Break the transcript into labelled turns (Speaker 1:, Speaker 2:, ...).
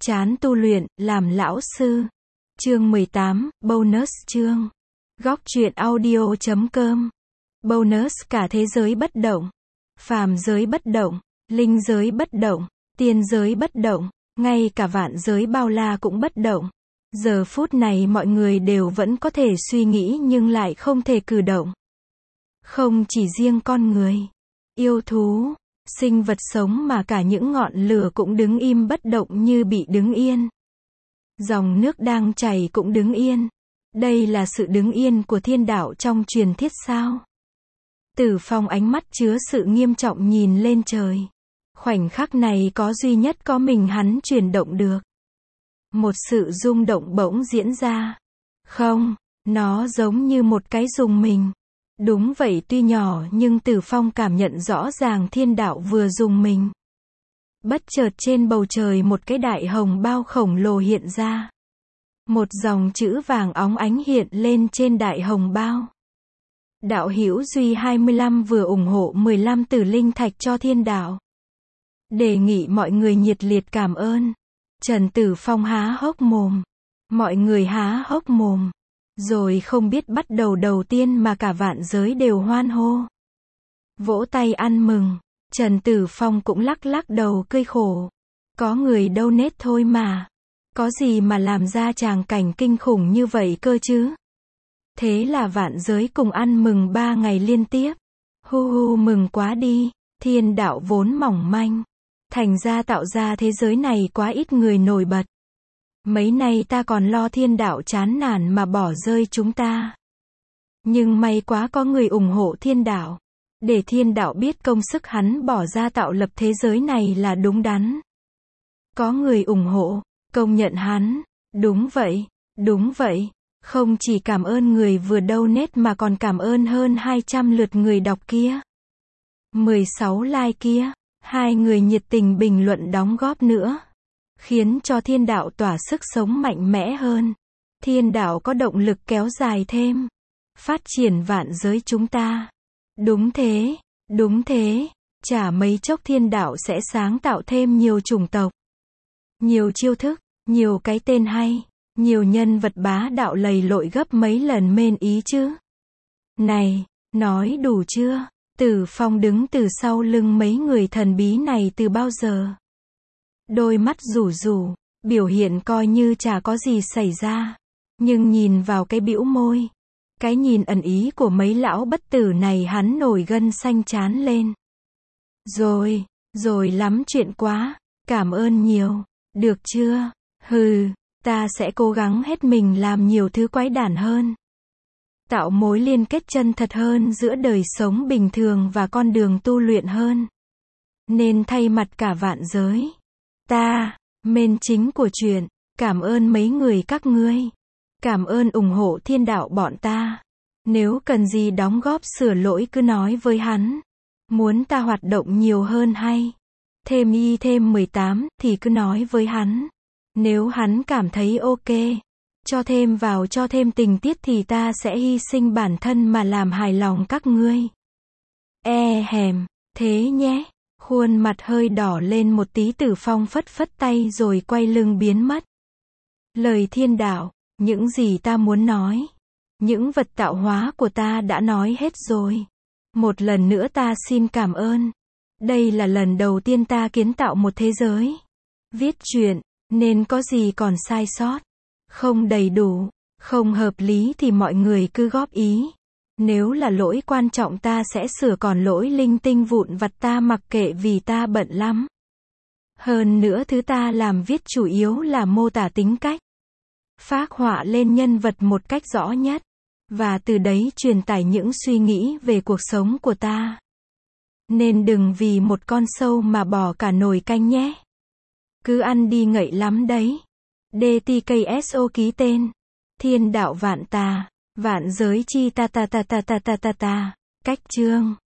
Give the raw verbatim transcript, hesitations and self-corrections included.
Speaker 1: Chán tu luyện, làm lão sư. Chương mười tám, bonus chương. Góc truyện audio chấm com. Bonus cả thế giới bất động. Phàm giới bất động, linh giới bất động, tiên giới bất động, ngay cả vạn giới bao la cũng bất động. Giờ phút này mọi người đều vẫn có thể suy nghĩ nhưng lại không thể cử động. Không chỉ riêng con người, yêu thú, sinh vật sống mà cả những ngọn lửa cũng đứng im bất động như bị đứng yên. Dòng nước đang chảy cũng đứng yên. Đây là sự đứng yên của thiên đạo trong truyền thuyết sao? Tử Phong ánh mắt chứa sự nghiêm trọng nhìn lên trời. Khoảnh khắc này có duy nhất có mình hắn chuyển động được. Một sự rung động bỗng diễn ra. Không, nó giống như một cái rùng mình. Đúng vậy, tuy nhỏ nhưng Tử Phong cảm nhận rõ ràng thiên đạo vừa rùng mình. Bất chợt trên bầu trời một cái đại hồng bao khổng lồ hiện ra. Một dòng chữ vàng óng ánh hiện lên trên đại hồng bao. Đạo hữu Duy hai mươi lăm vừa ủng hộ mười lăm tử linh thạch cho thiên đạo. Đề nghị mọi người nhiệt liệt cảm ơn. Trần Tử Phong há hốc mồm. Mọi người há hốc mồm. Rồi không biết bắt đầu đầu tiên mà cả vạn giới đều hoan hô. Vỗ tay ăn mừng. Trần Tử Phong cũng lắc lắc đầu cười khổ. Có người donate thôi mà. Có gì mà làm ra tràng cảnh kinh khủng như vậy cơ chứ? Thế là vạn giới cùng ăn mừng ba ngày liên tiếp. Hu hu, mừng quá đi. Thiên đạo vốn mỏng manh. Thành ra tạo ra thế giới này quá ít người nổi bật. Mấy nay ta còn lo thiên đạo chán nản mà bỏ rơi chúng ta. Nhưng may quá có người ủng hộ thiên đạo. Để thiên đạo biết công sức hắn bỏ ra tạo lập thế giới này là đúng đắn. Có người ủng hộ, công nhận hắn. Đúng vậy, đúng vậy. Không chỉ cảm ơn người vừa donate mà còn cảm ơn hơn hai trăm lượt người đọc kia. mười sáu like kia. Hai người nhiệt tình bình luận đóng góp nữa. Khiến cho thiên đạo tỏa sức sống mạnh mẽ hơn. Thiên đạo có động lực kéo dài thêm. Phát triển vạn giới chúng ta. Đúng thế, đúng thế. Chả mấy chốc thiên đạo sẽ sáng tạo thêm nhiều chủng tộc. Nhiều chiêu thức, nhiều cái tên hay. Nhiều nhân vật bá đạo lầy lội gấp mấy lần mên ý chứ. Này, nói đủ chưa? Tử Phong đứng từ sau lưng mấy người thần bí này từ bao giờ? Đôi mắt rủ rủ, biểu hiện coi như chả có gì xảy ra. Nhưng nhìn vào cái bĩu môi, cái nhìn ẩn ý của mấy lão bất tử này hắn nổi gân xanh trán lên. Rồi, rồi lắm chuyện quá, cảm ơn nhiều, được chưa? Hừ, ta sẽ cố gắng hết mình làm nhiều thứ quái đản hơn. Tạo mối liên kết chân thật hơn giữa đời sống bình thường và con đường tu luyện hơn. Nên thay mặt cả vạn giới. Ta, main chính của chuyện, cảm ơn mấy người các ngươi. Cảm ơn ủng hộ thiên đạo bọn ta. Nếu cần gì đóng góp sửa lỗi cứ nói với hắn. Muốn ta hoạt động nhiều hơn hay thêm y thêm mười tám thì cứ nói với hắn. Nếu hắn cảm thấy ok, cho thêm vào cho thêm tình tiết thì ta sẽ hy sinh bản thân mà làm hài lòng các ngươi. E hèm, thế nhé. Khuôn mặt hơi đỏ lên một tí, Tử Phong phất phất tay rồi quay lưng biến mất. Lời thiên đạo, những gì ta muốn nói, những vật tạo hóa của ta đã nói hết rồi. Một lần nữa ta xin cảm ơn. Đây là lần đầu tiên ta kiến tạo một thế giới. Viết truyện, nên có gì còn sai sót, không đầy đủ, không hợp lý thì mọi người cứ góp ý. Nếu là lỗi quan trọng ta sẽ sửa, còn lỗi linh tinh vụn vặt ta mặc kệ vì ta bận lắm. Hơn nữa thứ ta làm viết chủ yếu là mô tả tính cách. Phác họa lên nhân vật một cách rõ nhất. Và từ đấy truyền tải những suy nghĩ về cuộc sống của ta. Nên đừng vì một con sâu mà bỏ cả nồi canh nhé. Cứ ăn đi ngậy lắm đấy. đê tê ca ét o ký tên. Thiên đạo vạn tà. Vạn giới chi ta ta ta ta ta ta ta ta. Cách chương.